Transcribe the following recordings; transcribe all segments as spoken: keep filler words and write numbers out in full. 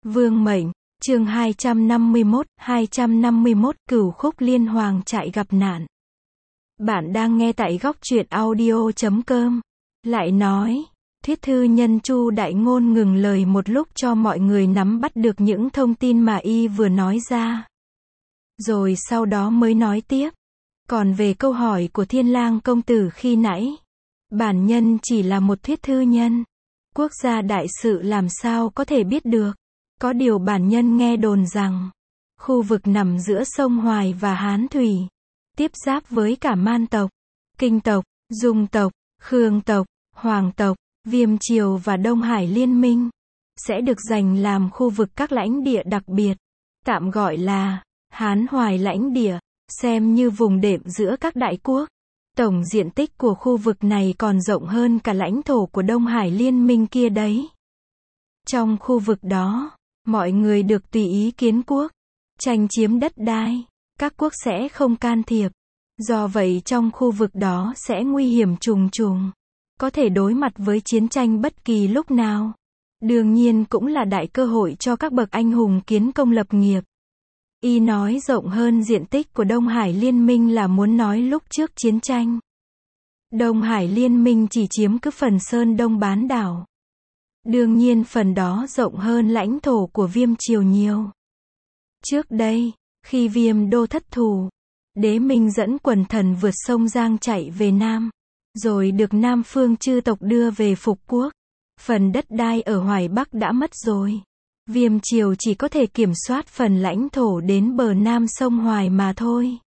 Vương mệnh, chương hai trăm năm mươi mốt, hai trăm năm mươi mốt, Cửu Khúc Liên Hoàng trại gặp nạn. Bạn đang nghe tại góc truyện audio chấm com. Lại nói, thuyết thư nhân Chu Đại Ngôn ngừng lời một lúc cho mọi người nắm bắt được những thông tin mà y vừa nói ra. Rồi sau đó mới nói tiếp. Còn về câu hỏi của Thiên Lang công tử khi nãy, bản nhân chỉ là một thuyết thư nhân. Quốc gia đại sự làm sao có thể biết được. Có điều bản nhân nghe đồn rằng, khu vực nằm giữa sông Hoài và Hán Thủy, tiếp giáp với cả Man tộc, Kinh tộc, Dung tộc, Khương tộc, Hoàng tộc, Viêm Triều và Đông Hải Liên minh, sẽ được dành làm khu vực các lãnh địa đặc biệt, tạm gọi là Hán Hoài lãnh địa, xem như vùng đệm giữa các đại quốc. Tổng diện tích của khu vực này còn rộng hơn cả lãnh thổ của Đông Hải Liên minh kia đấy. Trong khu vực đó, mọi người được tùy ý kiến quốc, tranh chiếm đất đai, các quốc sẽ không can thiệp. Do vậy trong khu vực đó sẽ nguy hiểm trùng trùng, có thể đối mặt với chiến tranh bất kỳ lúc nào. Đương nhiên cũng là đại cơ hội cho các bậc anh hùng kiến công lập nghiệp. Y nói rộng hơn diện tích của Đông Hải Liên minh là muốn nói lúc trước chiến tranh, Đông Hải Liên minh chỉ chiếm cứ phần Sơn Đông bán đảo. Đương nhiên phần đó rộng hơn lãnh thổ của Viêm Triều nhiều. Trước đây, khi Viêm Đô thất thủ, Đế Minh dẫn quần thần vượt sông Giang chạy về Nam, rồi được Nam phương chư tộc đưa về phục quốc. Phần đất đai ở Hoài Bắc đã mất rồi. Viêm Triều chỉ có thể kiểm soát phần lãnh thổ đến bờ Nam sông Hoài mà thôi.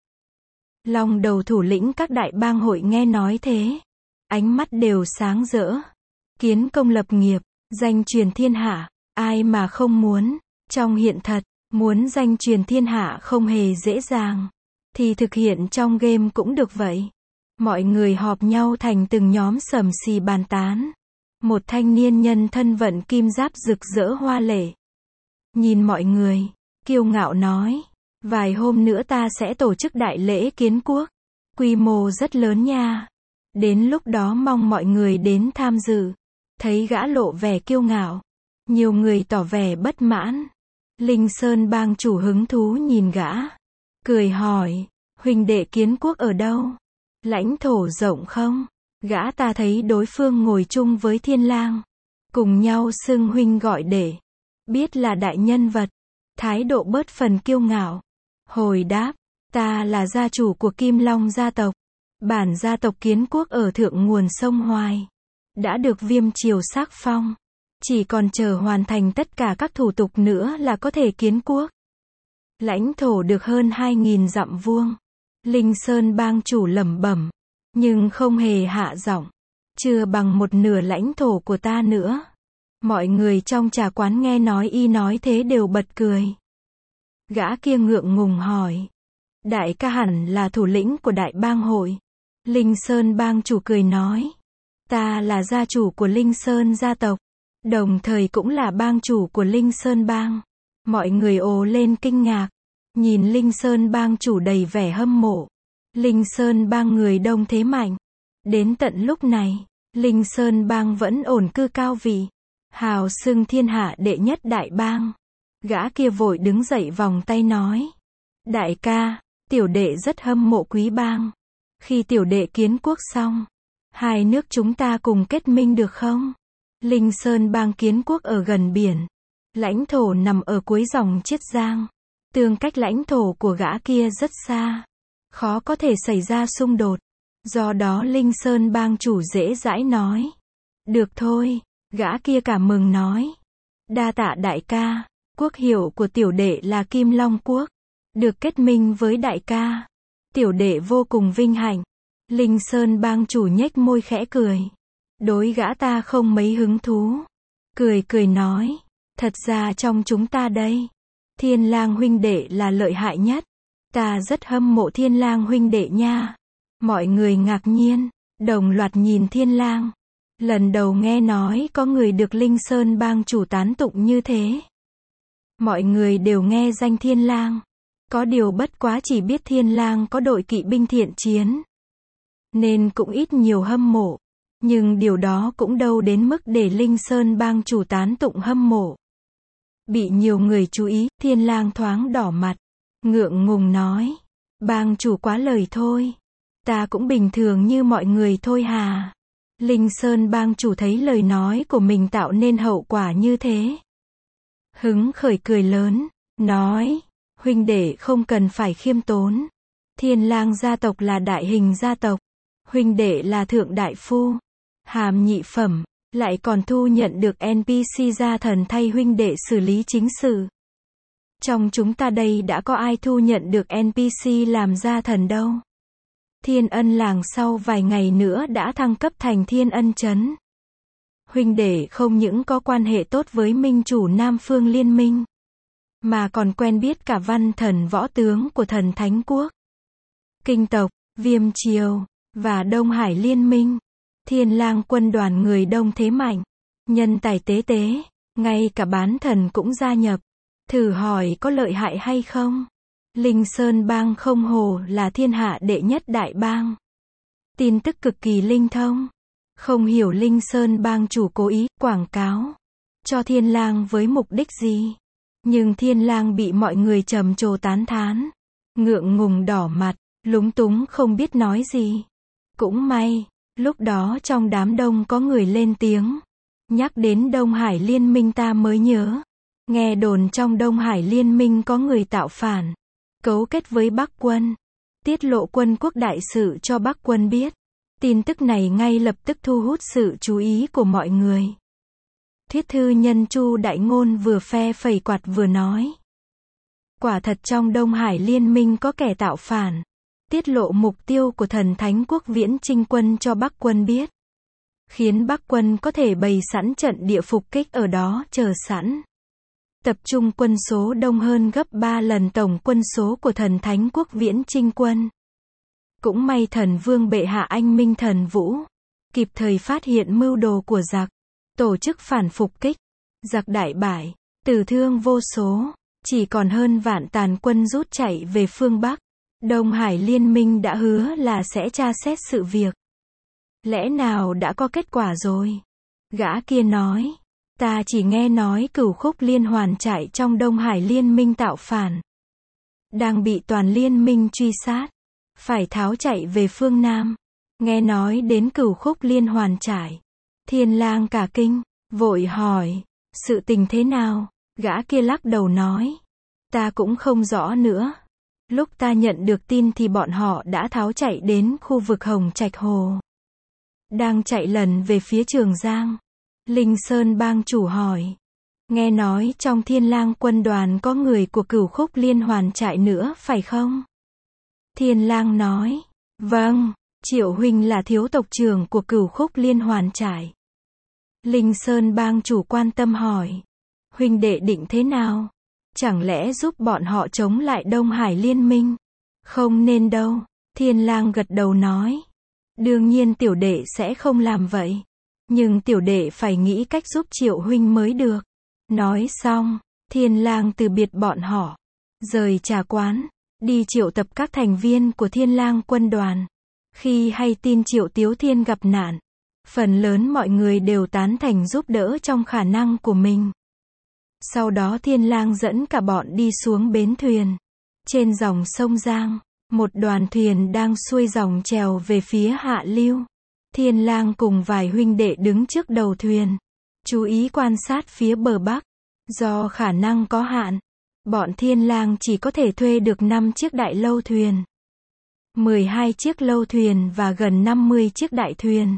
Long đầu thủ lĩnh các đại bang hội nghe nói thế, ánh mắt đều sáng rỡ. Kiến công lập nghiệp, danh truyền thiên hạ, ai mà không muốn. Trong hiện thật, muốn danh truyền thiên hạ không hề dễ dàng, thì thực hiện trong game cũng được vậy. Mọi người họp nhau thành từng nhóm sầm xì bàn tán. Một thanh niên nhân thân vận kim giáp rực rỡ hoa lệ, nhìn mọi người, kiêu ngạo nói, vài hôm nữa ta sẽ tổ chức đại lễ kiến quốc, quy mô rất lớn nha. Đến lúc đó mong mọi người đến tham dự. Thấy gã lộ vẻ kiêu ngạo, nhiều người tỏ vẻ bất mãn. Linh Sơn bang chủ hứng thú nhìn gã, cười hỏi, huynh đệ kiến quốc ở đâu? Lãnh thổ rộng không? Gã ta thấy đối phương ngồi chung với Thiên Lang, cùng nhau xưng huynh gọi đệ, biết là đại nhân vật, thái độ bớt phần kiêu ngạo. Hồi đáp, ta là gia chủ của Kim Long gia tộc, bản gia tộc kiến quốc ở thượng nguồn sông Hoài, đã được Viêm Triều xác phong, chỉ còn chờ hoàn thành tất cả các thủ tục nữa là có thể kiến quốc. Lãnh thổ được hơn hai nghìn dặm vuông. Linh Sơn bang chủ lẩm bẩm, nhưng không hề hạ giọng, chưa bằng một nửa lãnh thổ của ta nữa. Mọi người trong trà quán nghe nói y nói thế đều bật cười. Gã kia ngượng ngùng hỏi, đại ca hẳn là thủ lĩnh của đại bang hội. Linh Sơn bang chủ cười nói, ta là gia chủ của Linh Sơn gia tộc, đồng thời cũng là bang chủ của Linh Sơn bang. Mọi người ồ lên kinh ngạc, nhìn Linh Sơn bang chủ đầy vẻ hâm mộ. Linh Sơn bang người đông thế mạnh. Đến tận lúc này, Linh Sơn bang vẫn ổn cư cao vị, hào xưng thiên hạ đệ nhất đại bang. Gã kia vội đứng dậy vòng tay nói, đại ca, tiểu đệ rất hâm mộ quý bang. Khi tiểu đệ kiến quốc xong, hai nước chúng ta cùng kết minh được không? Linh Sơn bang kiến quốc ở gần biển, lãnh thổ nằm ở cuối dòng Chiết Giang. Tương cách lãnh thổ của gã kia rất xa, khó có thể xảy ra xung đột. Do đó Linh Sơn bang chủ dễ dãi nói, được thôi. Gã kia cảm mừng nói, đa tạ đại ca, quốc hiệu của tiểu đệ là Kim Long quốc, được kết minh với đại ca, tiểu đệ vô cùng vinh hạnh. Linh Sơn bang chủ nhếch môi khẽ cười, đối gã ta không mấy hứng thú, cười cười nói, thật ra trong chúng ta đây, Thiên Lang huynh đệ là lợi hại nhất, ta rất hâm mộ Thiên Lang huynh đệ nha. Mọi người ngạc nhiên, đồng loạt nhìn Thiên Lang. Lần đầu nghe nói có người được Linh Sơn bang chủ tán tụng như thế. Mọi người đều nghe danh Thiên Lang, có điều bất quá chỉ biết Thiên Lang có đội kỵ binh thiện chiến, nên cũng ít nhiều hâm mộ. Nhưng điều đó cũng đâu đến mức để Linh Sơn bang chủ tán tụng hâm mộ. Bị nhiều người chú ý, Thiên Lang thoáng đỏ mặt, ngượng ngùng nói, bang chủ quá lời thôi. Ta cũng bình thường như mọi người thôi hà. Linh Sơn bang chủ thấy lời nói của mình tạo nên hậu quả như thế. Hứng khởi cười lớn, nói, huynh đệ không cần phải khiêm tốn. Thiên Lang gia tộc là đại hình gia tộc. Huynh đệ là thượng đại phu. Hàm nhị phẩm, lại còn thu nhận được en pê xê gia thần thay huynh đệ xử lý chính sự. Trong chúng ta đây đã có ai thu nhận được en pê xê làm gia thần đâu. Thiên Ân làng sau vài ngày nữa đã thăng cấp thành Thiên Ân trấn. Huynh đệ không những có quan hệ tốt với minh chủ Nam Phương Liên minh, mà còn quen biết cả văn thần võ tướng của thần Thánh Quốc, Kinh tộc, Viêm triều, và Đông Hải Liên minh. Thiên Lang quân đoàn người đông thế mạnh, nhân tài tế tế, ngay cả bán thần cũng gia nhập. Thử hỏi có lợi hại hay không? Linh Sơn bang không hồ là thiên hạ đệ nhất đại bang. Tin tức cực kỳ linh thông. Không hiểu Linh Sơn bang chủ cố ý quảng cáo cho Thiên Lang với mục đích gì. Nhưng Thiên Lang bị mọi người trầm trồ tán thán, ngượng ngùng đỏ mặt, lúng túng không biết nói gì. Cũng may, lúc đó trong đám đông có người lên tiếng. Nhắc đến Đông Hải Liên minh ta mới nhớ. Nghe đồn trong Đông Hải Liên minh có người tạo phản, cấu kết với Bắc quân, tiết lộ quân quốc đại sự cho Bắc quân biết. Tin tức này ngay lập tức thu hút sự chú ý của mọi người. Thuyết thư nhân Chu Đại Ngôn vừa phe phẩy quạt vừa nói. Quả thật trong Đông Hải Liên minh có kẻ tạo phản, tiết lộ mục tiêu của thần Thánh Quốc Viễn Chinh quân cho Bắc quân biết, khiến Bắc quân có thể bày sẵn trận địa phục kích ở đó chờ sẵn. Tập trung quân số đông hơn gấp ba lần tổng quân số của thần Thánh Quốc Viễn Chinh quân. Cũng may thần vương bệ hạ anh minh thần vũ, kịp thời phát hiện mưu đồ của giặc, tổ chức phản phục kích. Giặc đại bại, tử thương vô số, chỉ còn hơn vạn tàn quân rút chạy về phương Bắc. Đông Hải Liên minh đã hứa là sẽ tra xét sự việc. Lẽ nào đã có kết quả rồi? Gã kia nói, ta chỉ nghe nói Cửu Khúc Liên Hoàn trại trong Đông Hải Liên minh tạo phản, đang bị toàn liên minh truy sát, phải tháo chạy về phương Nam. Nghe nói đến Cửu Khúc Liên Hoàn trại, Thiên Lang cả kinh, vội hỏi, sự tình thế nào? Gã kia lắc đầu nói, ta cũng không rõ nữa. Lúc ta nhận được tin thì bọn họ đã tháo chạy đến khu vực Hồng Trạch Hồ, đang chạy lần về phía Trường Giang. Linh Sơn bang chủ hỏi, nghe nói trong Thiên Lang quân đoàn có người của Cửu Khúc Liên Hoàn trại nữa phải không? Thiên Lang nói, vâng, Triệu huynh là thiếu tộc trưởng của Cửu Khúc Liên Hoàn trại. Linh Sơn bang chủ quan tâm hỏi, huynh đệ định thế nào? Chẳng lẽ giúp bọn họ chống lại Đông Hải Liên minh? Không nên đâu. Thiên Lang gật đầu nói, đương nhiên tiểu đệ sẽ không làm vậy. Nhưng tiểu đệ phải nghĩ cách giúp Triệu huynh mới được. Nói xong, Thiên Lang từ biệt bọn họ, rời trà quán, đi triệu tập các thành viên của Thiên Lang quân đoàn. Khi hay tin Triệu Tiếu Thiên gặp nạn, phần lớn mọi người đều tán thành giúp đỡ trong khả năng của mình. Sau đó Thiên Lang dẫn cả bọn đi xuống bến thuyền. Trên dòng sông Giang, một đoàn thuyền đang xuôi dòng chèo về phía hạ lưu. Thiên Lang cùng vài huynh đệ đứng trước đầu thuyền, chú ý quan sát phía bờ bắc. Do khả năng có hạn, bọn Thiên Lang chỉ có thể thuê được năm chiếc đại lâu thuyền, mười hai chiếc lâu thuyền và gần năm mươi chiếc đại thuyền.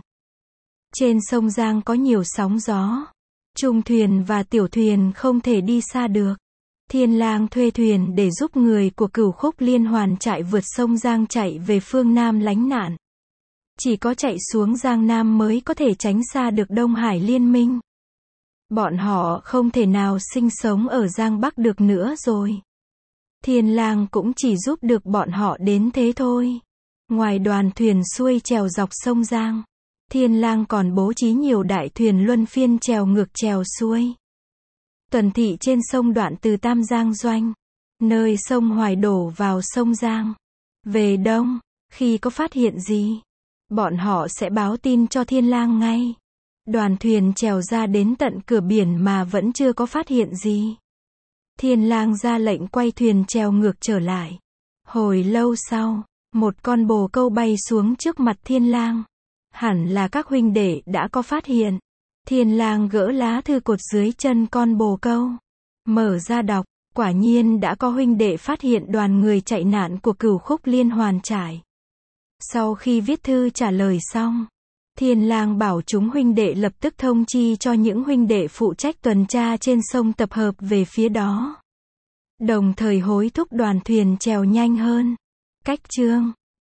Trên sông Giang có nhiều sóng gió, trung thuyền và tiểu thuyền không thể đi xa được. Thiên Lang thuê thuyền để giúp người của Cửu Khúc Liên Hoàn trại vượt sông Giang chạy về phương Nam lánh nạn. Chỉ có chạy xuống Giang Nam mới có thể tránh xa được Đông Hải Liên minh. Bọn họ không thể nào sinh sống ở Giang Bắc được nữa rồi. Thiên Lang cũng chỉ giúp được bọn họ đến thế thôi. Ngoài đoàn thuyền xuôi chèo dọc sông Giang, Thiên Lang còn bố trí nhiều đại thuyền luân phiên chèo ngược chèo xuôi. Tuần thị trên sông đoạn từ Tam Giang Doanh, nơi sông Hoài đổ vào sông Giang. Về đông, khi có phát hiện gì, bọn họ sẽ báo tin cho Thiên Lang ngay. Đoàn thuyền chèo ra đến tận cửa biển mà vẫn chưa có phát hiện gì, Thiên lang ra lệnh quay thuyền chèo ngược trở lại. Hồi lâu sau, một con bồ câu bay xuống trước mặt thiên lang. Hẳn là các huynh đệ đã có phát hiện. Thiên lang gỡ lá thư cột dưới chân con bồ câu. Mở ra đọc, quả nhiên đã có huynh đệ phát hiện đoàn người chạy nạn của Cửu Khúc Liên Hoàn Trải. Sau khi viết thư trả lời xong, Thiên lang bảo chúng huynh đệ lập tức thông chi cho những huynh đệ phụ trách tuần tra trên sông tập hợp về phía đó. Đồng thời hối thúc đoàn thuyền chèo nhanh hơn. Cách chương